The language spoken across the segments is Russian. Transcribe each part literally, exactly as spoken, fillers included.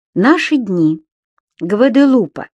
Наши дни. Гваделупа.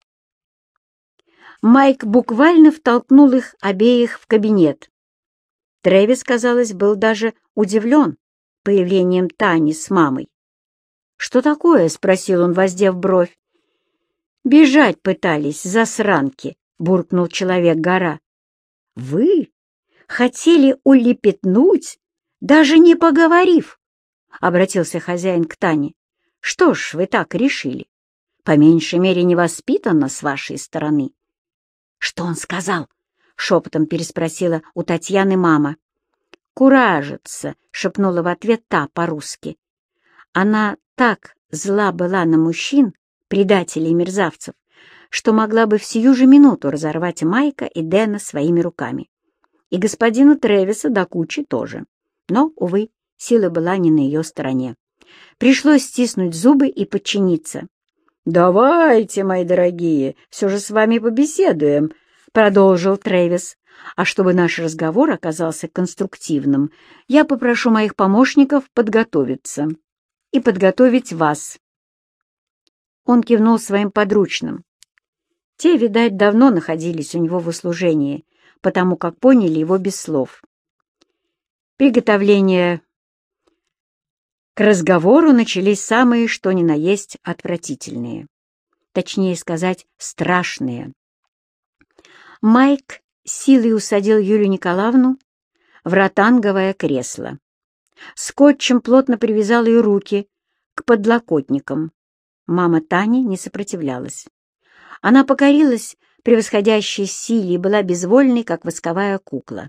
Майк буквально втолкнул их обеих в кабинет. Трэвис, казалось, был даже удивлен появлением Тани с мамой. «Что такое?» — спросил он, воздев бровь. «Бежать пытались, засранки», — буркнул человек-гора. «Вы хотели улепетнуть, даже не поговорив?» — обратился хозяин к Тане. «Что ж, вы так решили. По меньшей мере, невоспитанно с вашей стороны». «Что он сказал?» — шепотом переспросила у Татьяны мама. «Куражится», — шепнула в ответ та по-русски. Она так зла была на мужчин, предателей и мерзавцев, что могла бы в сию же минуту разорвать Майка и Дэна своими руками. И господина Трэвиса до кучи тоже. Но, увы, сила была не на ее стороне. Пришлось стиснуть зубы и подчиниться. «Давайте, мои дорогие, все же с вами побеседуем», — продолжил Трэвис. «А чтобы наш разговор оказался конструктивным, я попрошу моих помощников подготовиться и подготовить вас». Он кивнул своим подручным. Те, видать, давно находились у него в услужении, потому как поняли его без слов. Приготовления к разговору начались самые что ни на есть отвратительные. Точнее сказать, страшные. Майк силой усадил Юлию Николаевну в ротанговое кресло. Скотчем плотно привязал ее руки к подлокотникам. Мама Тани не сопротивлялась. Она покорилась превосходящей силе и была безвольной, как восковая кукла.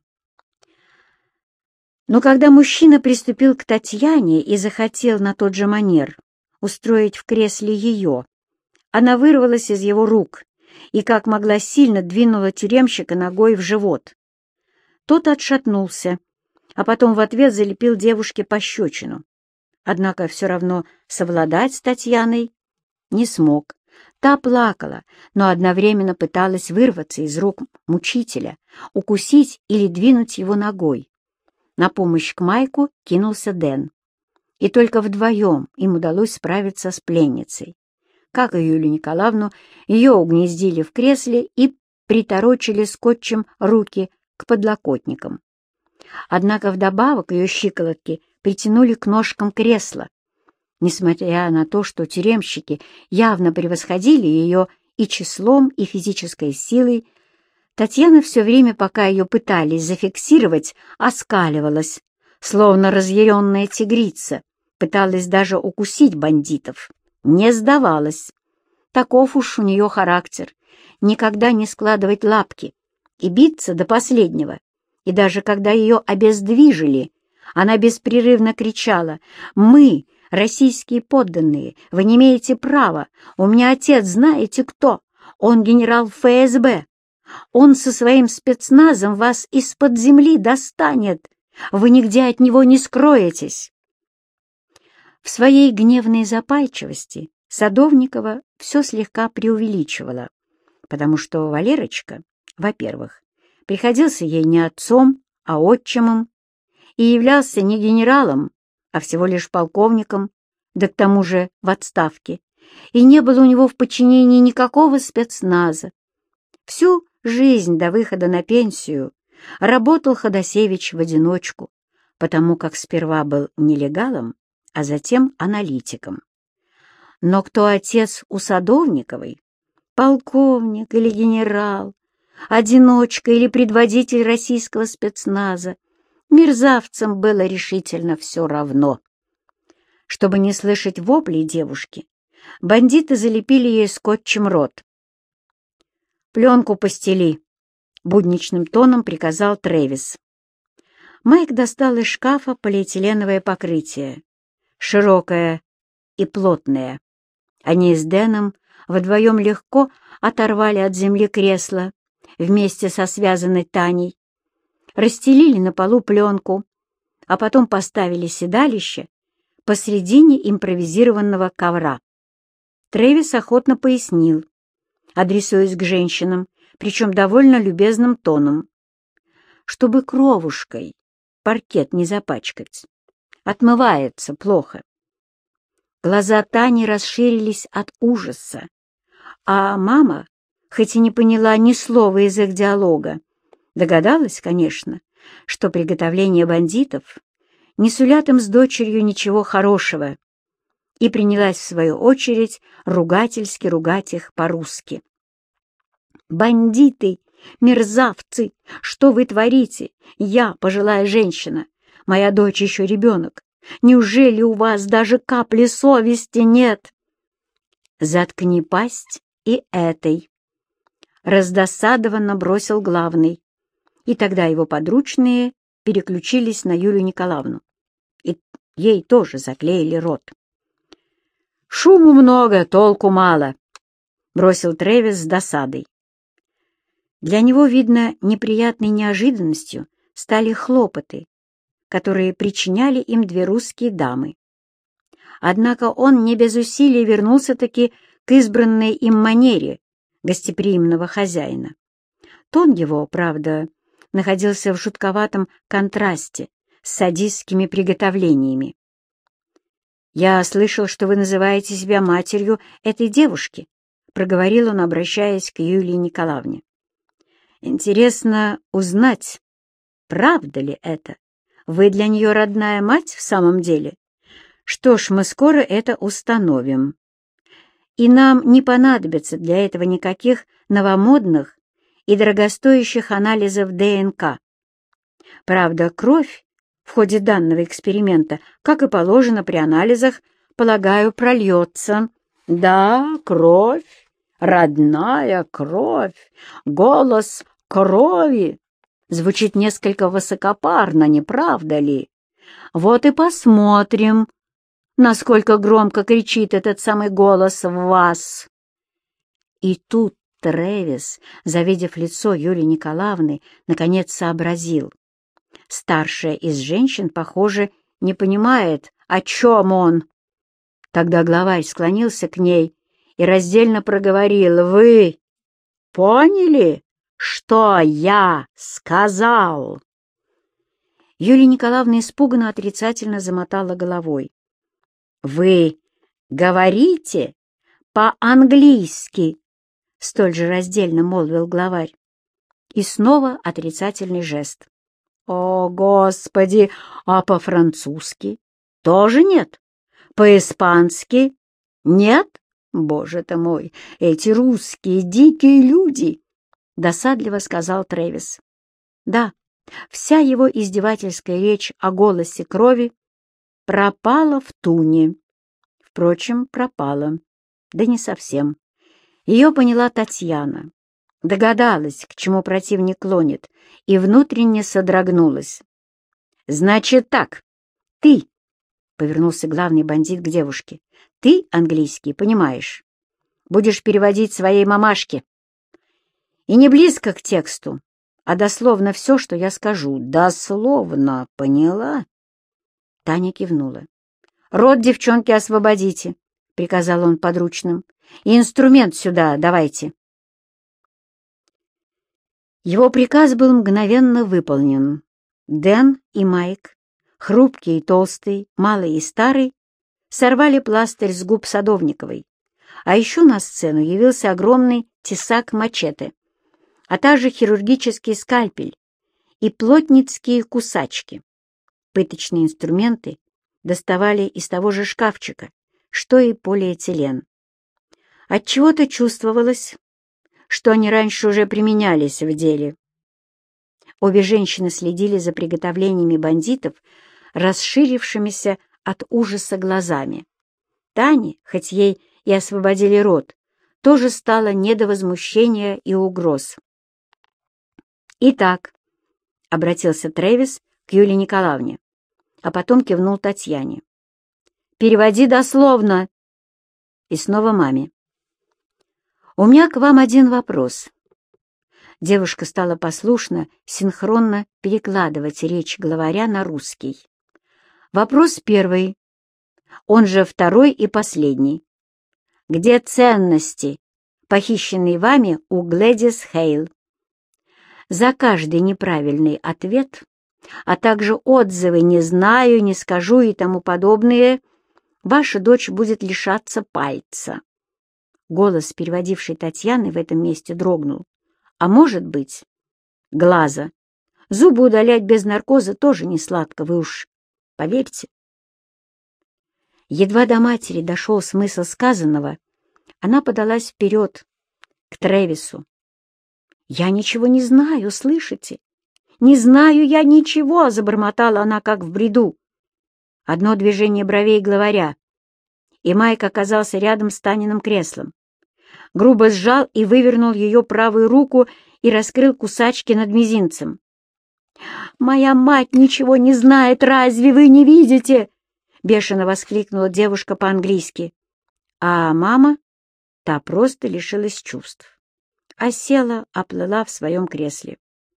Но когда мужчина приступил к Татьяне и захотел на тот же манер устроить в кресле ее, она вырвалась из его рук и, как могла, сильно двинула тюремщика ногой в живот. Тот отшатнулся, а потом в ответ залепил девушке пощечину. Однако все равно совладать с Татьяной не смог. Та плакала, но одновременно пыталась вырваться из рук мучителя, укусить или двинуть его ногой. На помощь к Майку кинулся Дэн. И только вдвоем им удалось справиться с пленницей. Как и Юлию Николаевну, ее угнездили в кресле и приторочили скотчем руки к подлокотникам. Однако вдобавок ее щиколотки притянули к ножкам кресла. Несмотря на то, что тюремщики явно превосходили ее и числом, и физической силой, Татьяна все время, пока ее пытались зафиксировать, оскаливалась, словно разъяренная тигрица, пыталась даже укусить бандитов. Не сдавалась. Таков уж у нее характер — никогда не складывать лапки и биться до последнего. И даже когда ее обездвижили, она беспрерывно кричала: «Мы, российские подданные, вы не имеете права, у меня отец знаете кто, он генерал эф эс бэ, он со своим спецназом вас из-под земли достанет, вы нигде от него не скроетесь». В своей гневной запальчивости Садовникова все слегка преувеличивала, потому что Валерочка, во-первых, приходился ей не отцом, а отчимом, и являлся не генералом, а всего лишь полковником, да к тому же в отставке, и не было у него в подчинении никакого спецназа. Всю жизнь до выхода на пенсию работал Ходосевич в одиночку, потому как сперва был нелегалом, а затем аналитиком. Но кто отец у Садовниковой, полковник или генерал, одиночка или предводитель российского спецназа, мерзавцам было решительно все равно. Чтобы не слышать воплей девушки, бандиты залепили ей скотчем рот. «Пленку постели», — будничным тоном приказал Трэвис. Майк достал из шкафа полиэтиленовое покрытие, широкое и плотное. Они с Дэном вдвоем легко оторвали от земли кресло вместе со связанной Таней, расстелили на полу пленку, а потом поставили седалище посредине импровизированного ковра. Трэвис охотно пояснил, адресуясь к женщинам, причем довольно любезным тоном, чтобы кровушкой паркет не запачкать. Отмывается плохо. Глаза Тани расширились от ужаса, а мама, хоть и не поняла ни слова из их диалога, догадалась, конечно, что приготовление бандитов не сулят им с дочерью ничего хорошего, и принялась, в свою очередь, ругательски ругать их по-русски. «Бандиты! Мерзавцы! Что вы творите? Я, пожилая женщина, моя дочь еще ребенок. Неужели у вас даже капли совести нет?» «Заткни пасть и этой!» Раздосадованно бросил главный, и тогда его подручные переключились на Юлию Николаевну, и ей тоже заклеили рот. «Шуму много, толку мало», — бросил Трэвис с досадой. Для него, видно, неприятной неожиданностью стали хлопоты, которые причиняли им две русские дамы. Однако он не без усилий вернулся-таки к избранной им манере гостеприимного хозяина. Тон его, правда, находился в жутковатом контрасте с садистскими приготовлениями. «Я слышал, что вы называете себя матерью этой девушки», — проговорил он, обращаясь к Юлии Николаевне. «Интересно узнать, правда ли это? Вы для нее родная мать в самом деле? Что ж, мы скоро это установим. И нам не понадобится для этого никаких новомодных и дорогостоящих анализов ДНК. Правда, кровь в ходе данного эксперимента, как и положено при анализах, полагаю, прольется. Да, кровь, родная кровь, голос крови. Звучит несколько высокопарно, не правда ли? Вот и посмотрим, насколько громко кричит этот самый голос в вас». И тут Трэвис, завидев лицо Юлии Николаевны, наконец сообразил. Старшая из женщин, похоже, не понимает, о чем он. Тогда главарь склонился к ней и раздельно проговорил: «Вы поняли, что я сказал?» Юлия Николаевна испуганно отрицательно замотала головой. «Вы говорите по-английски?» — столь же раздельно молвил главарь. И снова отрицательный жест. «О, Господи! А по-французски? Тоже нет? По-испански? Нет? Боже ты мой! Эти русские дикие люди!» — досадливо сказал Трэвис. Да, вся его издевательская речь о голосе крови пропала в туне. Впрочем, пропала. Да не совсем. Ее поняла Татьяна. Догадалась, к чему противник клонит, и внутренне содрогнулась. «Значит так, ты, — повернулся главный бандит к девушке, — ты английский понимаешь, будешь переводить своей мамашке. И не близко к тексту, а дословно все, что я скажу. Дословно, поняла?» Таня кивнула. «Рот девчонки освободите», — приказал он подручным, — «и инструмент сюда давайте». Его приказ был мгновенно выполнен. Дэн и Майк, хрупкий и толстый, малый и старый, сорвали пластырь с губ Садовниковой, а еще на сцену явился огромный тесак-мачете, а также хирургический скальпель и плотницкие кусачки. Пыточные инструменты доставали из того же шкафчика, что и полиэтилен. Отчего-то чувствовалось, что они раньше уже применялись в деле. Обе женщины следили за приготовлениями бандитов, расширившимися от ужаса глазами. Тане, хоть ей и освободили рот, тоже стало не до возмущения и угроз. «Итак», — обратился Трэвис к Юлии Николаевне, а потом кивнул Татьяне, — «переводи дословно». И снова маме. «У меня к вам один вопрос». Девушка стала послушно, синхронно перекладывать речь главаря на русский. Вопрос первый, он же второй и последний. Где ценности, похищенные вами у Глэдис Хейл? За каждый неправильный ответ, а также отзывы «не знаю», «не скажу» и тому подобные, ваша дочь будет лишаться пальца». Голос, переводивший Татьяны, в этом месте дрогнул. «А может быть, глаза. Зубы удалять без наркоза тоже не сладко, вы уж поверьте». Едва до матери дошел смысл сказанного, она подалась вперед, к Трэвису. «Я ничего не знаю, слышите? Не знаю я ничего!» — забормотала она, как в бреду. Одно движение бровей главаря, и Майк оказался рядом с Таниным креслом. Грубо сжал и вывернул ее правую руку и раскрыл кусачки над мизинцем. «Моя мать ничего не знает, разве вы не видите?» — бешено воскликнула девушка по-английски. А мама, та просто лишилась чувств, а села, оплыла в своем кресле.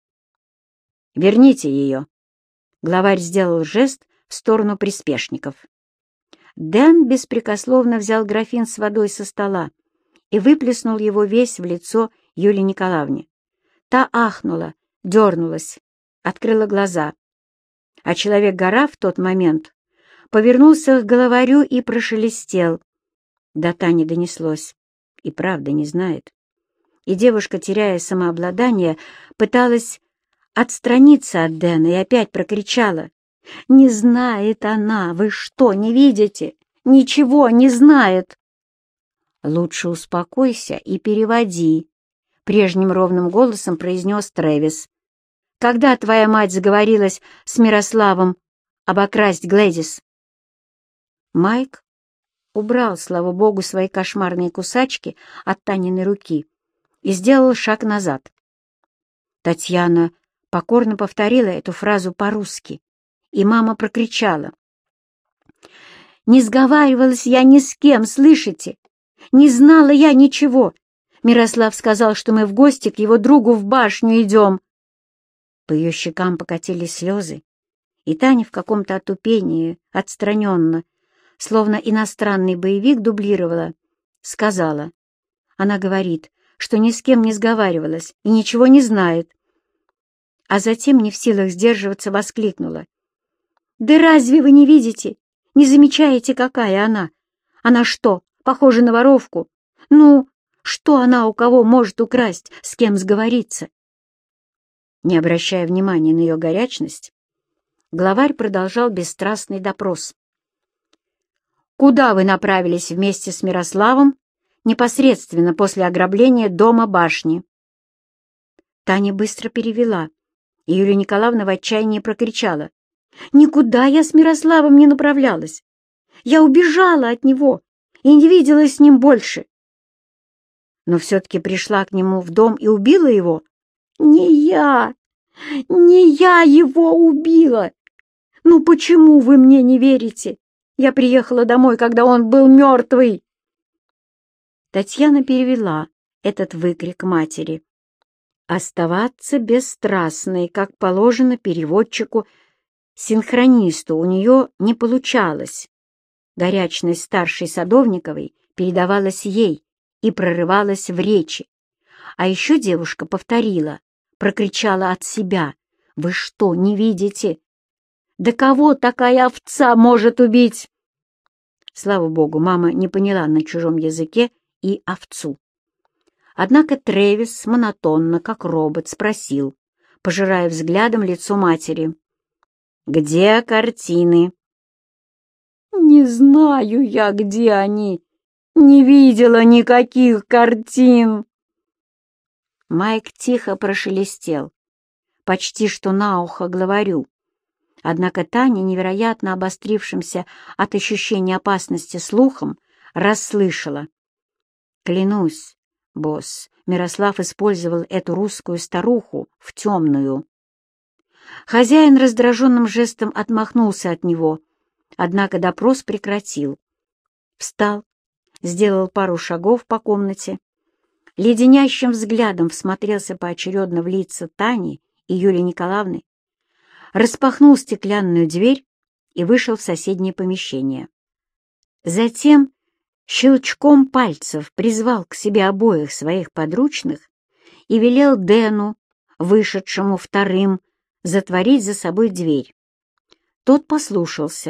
«Верните ее!» — главарь сделал жест в сторону приспешников. Дэн беспрекословно взял графин с водой со стола и выплеснул его весь в лицо Юлии Николаевне. Та ахнула, дернулась, открыла глаза. А человек-гора в тот момент повернулся к главарю и прошелестел. До Тани донеслось. И правда не знает. И девушка, теряя самообладание, пыталась отстраниться от Дэна и опять прокричала: «Не знает она! Вы что, не видите? Ничего не знает!» «Лучше успокойся и переводи», — прежним ровным голосом произнес Трэвис. «Когда твоя мать заговорилась с Мирославом обокрасть Глэдис?» Майк убрал, слава богу, свои кошмарные кусачки от Таниной руки и сделал шаг назад. Татьяна покорно повторила эту фразу по-русски, и мама прокричала: «Не сговаривалась я ни с кем, слышите? Не знала я ничего. Мирослав сказал, что мы в гости к его другу в башню идем». По ее щекам покатились слезы, и Таня в каком-то отупении, отстраненно, словно иностранный боевик дублировала, сказала. Она говорит, что ни с кем не сговаривалась и ничего не знает. А затем, не в силах сдерживаться, воскликнула: «Да разве вы не видите, не замечаете, какая она? Она что, похожа на воровку? Ну, что она у кого может украсть, с кем сговориться?» Не обращая внимания на ее горячность, главарь продолжал бесстрастный допрос. «Куда вы направились вместе с Мирославом непосредственно после ограбления дома башни?» Таня быстро перевела, и Юлия Николаевна в отчаянии прокричала: «Никуда я с Мирославом не направлялась. Я убежала от него и не виделась с ним больше». «Но все-таки пришла к нему в дом и убила его?» «Не я! Не я его убила! Ну почему вы мне не верите? Я приехала домой, когда он был мертвый!» Татьяна перевела этот выкрик матери. Оставаться бесстрастной, как положено переводчику-синхронисту, у нее не получалось. Горячность старшей Садовниковой передавалась ей и прорывалась в речи. А еще девушка повторила, прокричала от себя: «Вы что, не видите? Да кого такая овца может убить?» Слава богу, мама не поняла на чужом языке и овцу. Однако Трэвис монотонно, как робот, спросил, пожирая взглядом лицо матери: «Где картины?» «Не знаю я, где они. Не видела никаких картин». Майк тихо прошелестел, почти что на ухо главарю. Однако Таня, невероятно обострившимся от ощущения опасности слухом, расслышала. «Клянусь, босс, Мирослав использовал эту русскую старуху в темную». Хозяин раздраженным жестом отмахнулся от него, однако допрос прекратил. Встал, сделал пару шагов по комнате, леденящим взглядом всмотрелся поочередно в лица Тани и Юлии Николаевны, распахнул стеклянную дверь и вышел в соседнее помещение. Затем щелчком пальцев призвал к себе обоих своих подручных и велел Дэну, вышедшему вторым, затворить за собой дверь. Тот послушался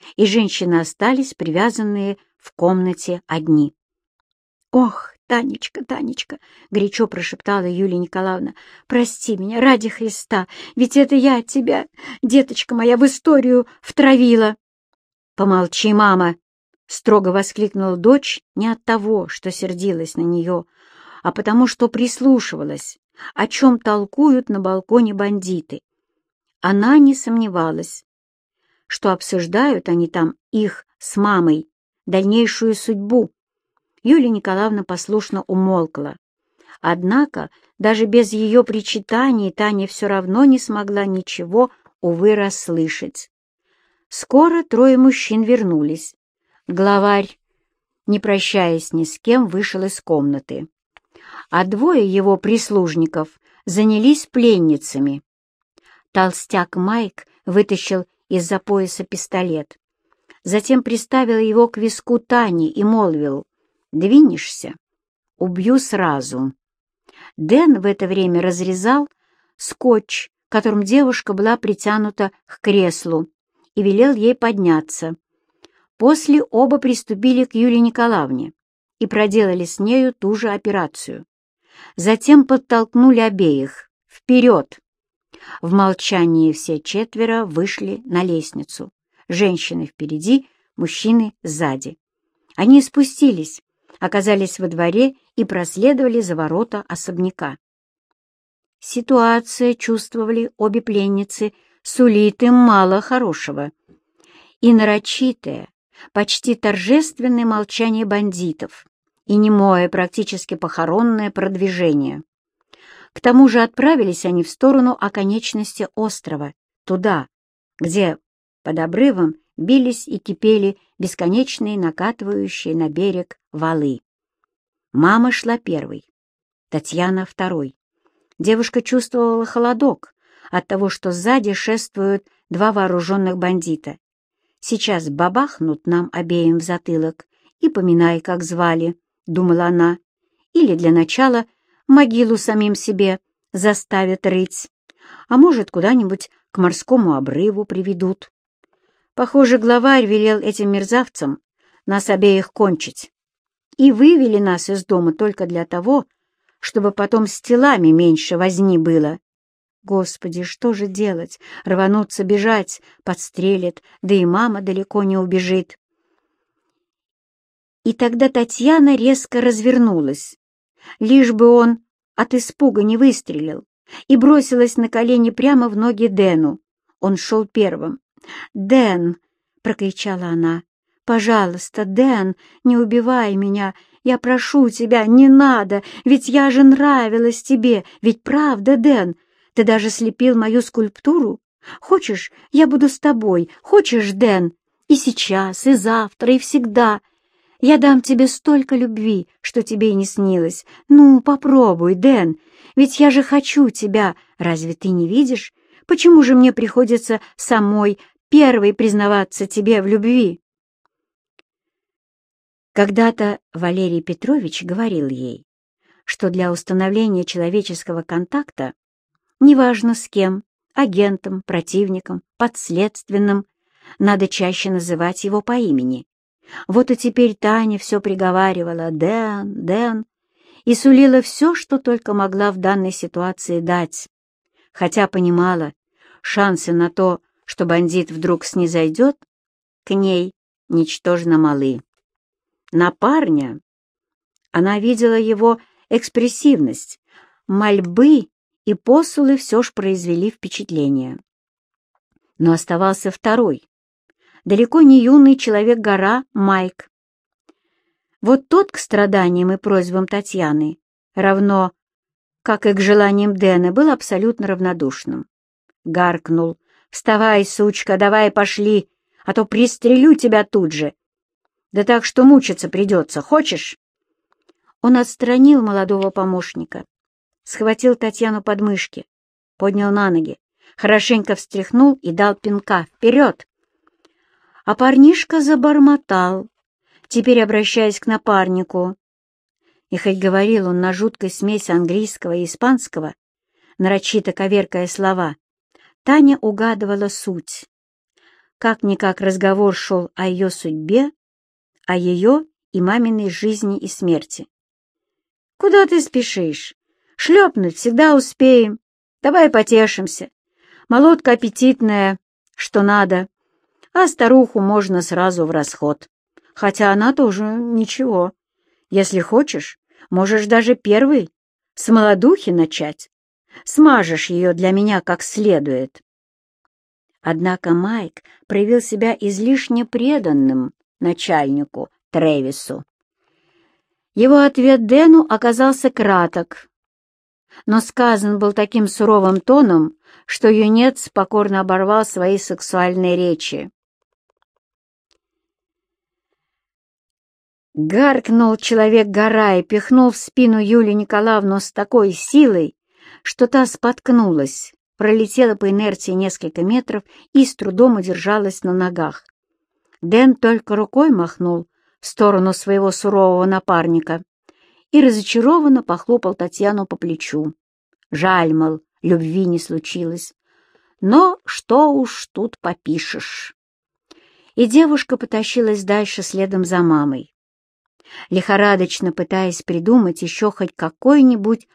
и женщины остались привязанные в комнате одни. «Ох, Танечка, Танечка!» — горячо прошептала Юлия Николаевна. «Прости меня, ради Христа, ведь это я тебя, деточка моя, в историю втравила!» «Помолчи, мама!» — строго воскликнула дочь не от того, что сердилась на нее, а потому что прислушивалась, о чем толкуют на балконе бандиты. Она не сомневалась, что обсуждают они там их с мамой дальнейшую судьбу. Юлия Николаевна послушно умолкла. Однако даже без ее причитаний Таня все равно не смогла ничего, увы, расслышать. Скоро трое мужчин вернулись. Главарь, не прощаясь ни с кем, вышел из комнаты, а двое его прислужников занялись пленницами. Толстяк Майк вытащил из-за пояса пистолет, затем приставил его к виску Тани и молвил: «Двинешься? Убью сразу». Дэн в это время разрезал скотч, которым девушка была притянута к креслу, и велел ей подняться. После оба приступили к Юлии Николаевне и проделали с нею ту же операцию. Затем подтолкнули обеих вперед. В молчании все четверо вышли на лестницу. Женщины впереди, мужчины сзади. Они спустились, оказались во дворе и проследовали за ворота особняка. Ситуация, чувствовали обе пленницы, сулит им мало хорошего. И нарочитое, почти торжественное молчание бандитов, и немое, практически похоронное продвижение. К тому же отправились они в сторону оконечности острова, туда, где под обрывом бились и кипели бесконечные накатывающие на берег валы. Мама шла первой, Татьяна второй. Девушка чувствовала холодок от того, что сзади шествуют два вооруженных бандита. Сейчас бабахнут нам обеим в затылок, и поминай, как звали, — думала она, — или для начала могилу самим себе заставят рыть, а может, куда-нибудь к морскому обрыву приведут. Похоже, главарь велел этим мерзавцам нас обеих кончить, и вывели нас из дома только для того, чтобы потом с телами меньше возни было. Господи, что же делать? Рвануться, бежать, подстрелят, да и мама далеко не убежит. И тогда Татьяна резко развернулась, лишь бы он от испуга не выстрелил, и бросилась на колени прямо в ноги Дэну. Он шел первым. «Дэн!» — прокричала она. «Пожалуйста, Дэн, не убивай меня! Я прошу тебя, не надо! Ведь я же нравилась тебе! Ведь правда, Дэн? Ты даже слепил мою скульптуру? Хочешь, я буду с тобой? Хочешь, Дэн? И сейчас, и завтра, и всегда! Я дам тебе столько любви, что тебе и не снилось. Ну, попробуй, Дэн, ведь я же хочу тебя. Разве ты не видишь? Почему же мне приходится самой первой признаваться тебе в любви?» Когда-то Валерий Петрович говорил ей, что для установления человеческого контакта, неважно с кем, агентом, противником, подследственным, надо чаще называть его по имени. Вот и теперь Таня все приговаривала «Дэн, Дэн» и сулила все, что только могла в данной ситуации дать, хотя понимала, шансы на то, что бандит вдруг снизойдет к ней, ничтожно малы. На парня она видела его экспрессивность, мольбы и посулы все ж произвели впечатление. Но оставался второй, далеко не юный человек-гора Майк. Вот тот к страданиям и просьбам Татьяны, равно как и к желаниям Дэна, был абсолютно равнодушным. Гаркнул: «Вставай, сучка, давай пошли, а то пристрелю тебя тут же. Да так, что мучиться придется, хочешь?» Он отстранил молодого помощника, схватил Татьяну под мышки, поднял на ноги, хорошенько встряхнул и дал пинка «Вперед!». А парнишка забормотал, теперь обращаясь к напарнику. И хоть говорил он на жуткой смеси английского и испанского, нарочито коверкая слова, Таня угадывала суть. как-никак разговор шел о ее судьбе, о ее и маминой жизни и смерти. «Куда ты спешишь? Шлепнуть всегда успеем. Давай потешимся. Молодка аппетитная, что надо, а старуху можно сразу в расход. Хотя она тоже ничего. Если хочешь, можешь даже первый с молодухи начать. Смажешь ее для меня как следует». Однако Майк проявил себя излишне преданным начальнику Трэвису. Его ответ Дэну оказался краток, но сказан был таким суровым тоном, что юнец покорно оборвал свои сексуальные речи. Гаркнул человек-гора и пихнул в спину Юлию Николаевну с такой силой, что та споткнулась, пролетела по инерции несколько метров и с трудом удержалась на ногах. Дэн только рукой махнул в сторону своего сурового напарника и разочарованно похлопал Татьяну по плечу. Жаль, мол, любви не случилось. Но что уж тут попишешь. И девушка потащилась дальше следом за мамой, лихорадочно пытаясь придумать еще хоть какой-нибудь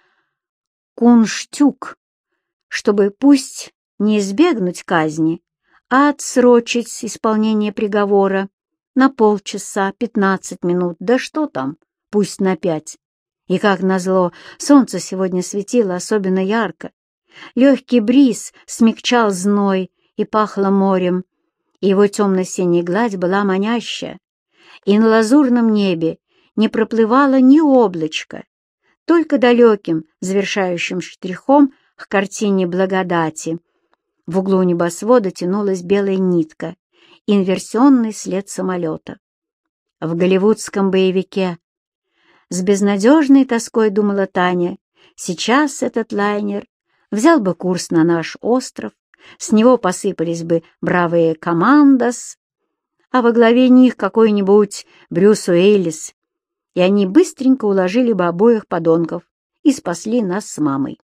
кунштюк, чтобы пусть не избегнуть казни, а отсрочить исполнение приговора на полчаса, пятнадцать минут, да что там, пусть на пять. И, как назло, солнце сегодня светило особенно ярко. Легкий бриз смягчал зной и пахло морем, и его темно-синяя гладь была манящая, и на лазурном небе не проплывало ни облачко, только далеким завершающим штрихом к картине благодати в углу небосвода тянулась белая нитка, инверсионный след самолета. В голливудском боевике с безнадежной тоской думала Таня, сейчас этот лайнер взял бы курс на наш остров, с него посыпались бы бравые командос, а во главе них какой-нибудь Брюс Уиллис, и они быстренько уложили бы обоих подонков и спасли нас с мамой.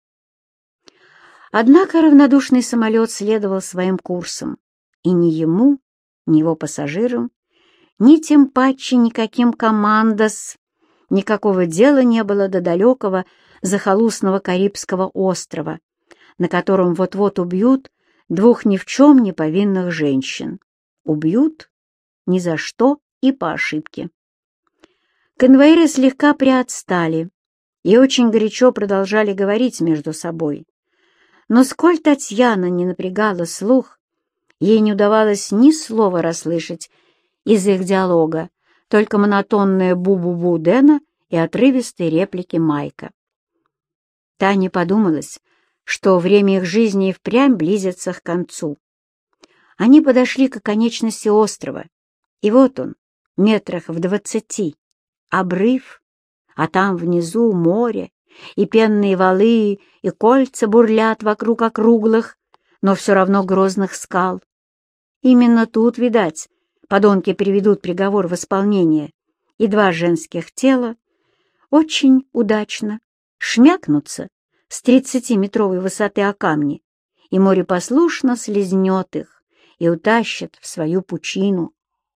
Однако равнодушный самолет следовал своим курсом, и ни ему, ни его пассажирам, ни тем паче никаким командос никакого дела не было до далекого захолустного Карибского острова, на котором вот-вот убьют двух ни в чем не повинных женщин. Убьют ни за что и по ошибке. Конвоиры слегка приотстали и очень горячо продолжали говорить между собой. Но сколь Татьяна не напрягала слух, ей не удавалось ни слова расслышать из их диалога, только монотонное бу-бу-бу Дэна и отрывистые реплики Майка. Тане подумалось, что время их жизни и впрямь близится к концу. Они подошли к оконечности острова, и вот он, метрах в двадцати, обрыв, а там внизу море, и пенные валы, и кольца бурлят вокруг округлых, но все равно грозных скал. Именно тут, видать, подонки приведут приговор в исполнение, и два женских тела очень удачно шмякнутся с тридцатиметровой высоты о камни, и море послушно слезнет их и утащит в свою пучину.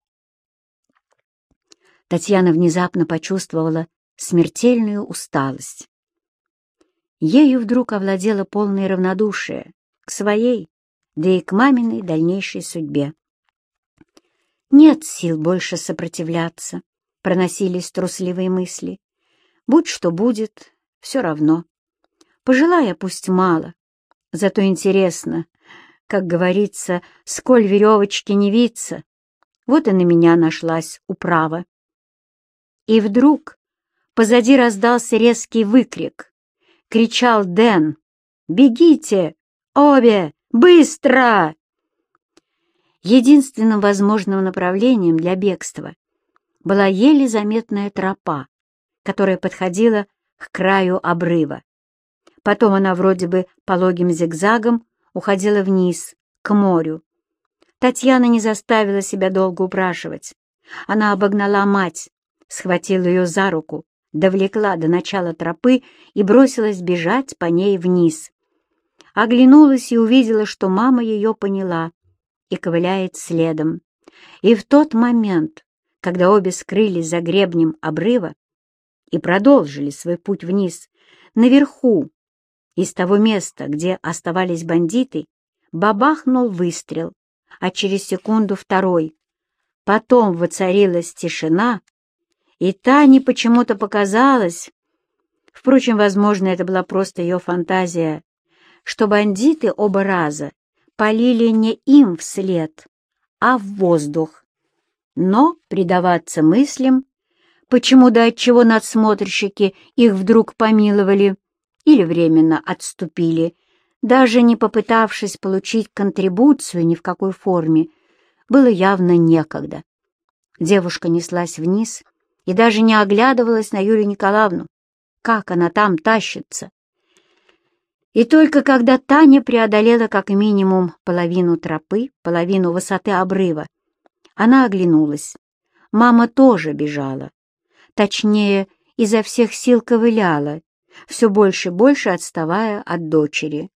Татьяна внезапно почувствовала смертельную усталость. Ею вдруг овладело полное равнодушие к своей, да и к маминой дальнейшей судьбе. «Нет сил больше сопротивляться», — проносились трусливые мысли. «Будь что будет, все равно. Пожелая пусть мало, зато интересно, как говорится, сколь веревочки не виться. Вот и на меня нашлась управа». И вдруг позади раздался резкий выкрик. Кричал Дэн: «Бегите! Обе! Быстро!» Единственным возможным направлением для бегства была еле заметная тропа, которая подходила к краю обрыва. Потом она вроде бы пологим зигзагом уходила вниз, к морю. Татьяна не заставила себя долго упрашивать. Она обогнала мать, схватила ее за руку, довлекла до начала тропы и бросилась бежать по ней вниз. Оглянулась и увидела, что мама ее поняла и ковыляет следом. И в тот момент, когда обе скрылись за гребнем обрыва и продолжили свой путь вниз, наверху, из того места, где оставались бандиты, бабахнул выстрел, а через секунду второй. Потом воцарилась тишина, и Тане почему-то показалось, впрочем, возможно, это была просто ее фантазия, что бандиты оба раза полили не им вслед, а в воздух. Но предаваться мыслям, почему да отчего надсмотрщики их вдруг помиловали или временно отступили, даже не попытавшись получить контрибуцию ни в какой форме, было явно некогда. Девушка неслась вниз и даже не оглядывалась на Юлию Николаевну, как она там тащится. И только когда Таня преодолела как минимум половину тропы, половину высоты обрыва, она оглянулась. Мама тоже бежала. Точнее, изо всех сил ковыляла, все больше и больше отставая от дочери.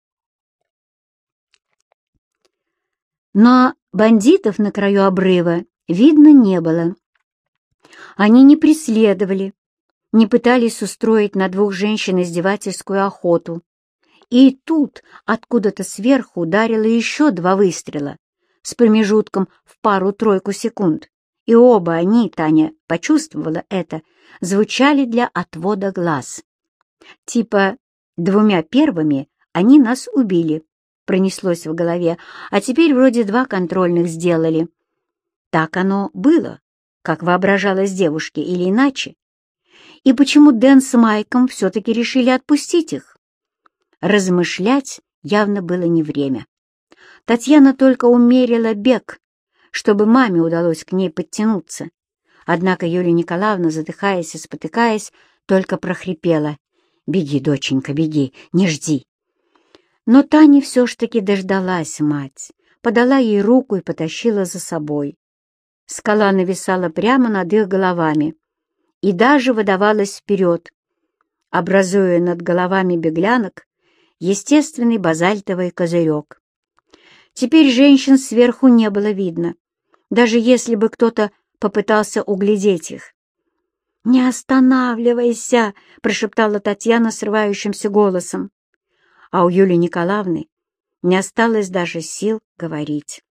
Но бандитов на краю обрыва видно не было. Они не преследовали, не пытались устроить на двух женщин издевательскую охоту. И тут откуда-то сверху ударило еще два выстрела с промежутком в пару-тройку секунд, и оба они, Таня почувствовала это, звучали для отвода глаз. Типа «двумя первыми они нас убили», пронеслось в голове, а теперь вроде два контрольных сделали. Так оно было, как воображалось девушке, или иначе? И почему Дэн с Майком все-таки решили отпустить их? Размышлять явно было не время. Татьяна только умерила бег, чтобы маме удалось к ней подтянуться. Однако Юлия Николаевна, задыхаясь и спотыкаясь, только прохрипела: «Беги, доченька, беги, не жди». Но Таня все ж таки дождалась мать, подала ей руку и потащила за собой. Скала нависала прямо над их головами и даже выдавалась вперед, образуя над головами беглянок естественный базальтовый козырек. Теперь женщин сверху не было видно, даже если бы кто-то попытался углядеть их. «Не останавливайся!» — прошептала Татьяна срывающимся голосом. А у Юлии Николаевны не осталось даже сил говорить.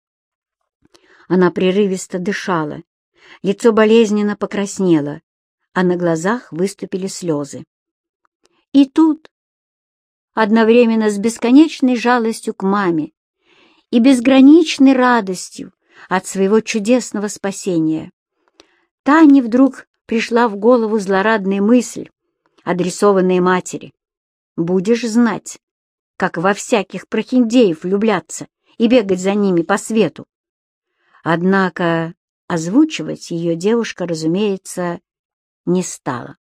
Она прерывисто дышала, лицо болезненно покраснело, а на глазах выступили слезы. И тут, одновременно с бесконечной жалостью к маме и безграничной радостью от своего чудесного спасения, Тане вдруг пришла в голову злорадная мысль, адресованная матери. «Будешь знать, как во всяких прохиндеев влюбляться и бегать за ними по свету». Однако озвучивать ее девушка, разумеется, не стала.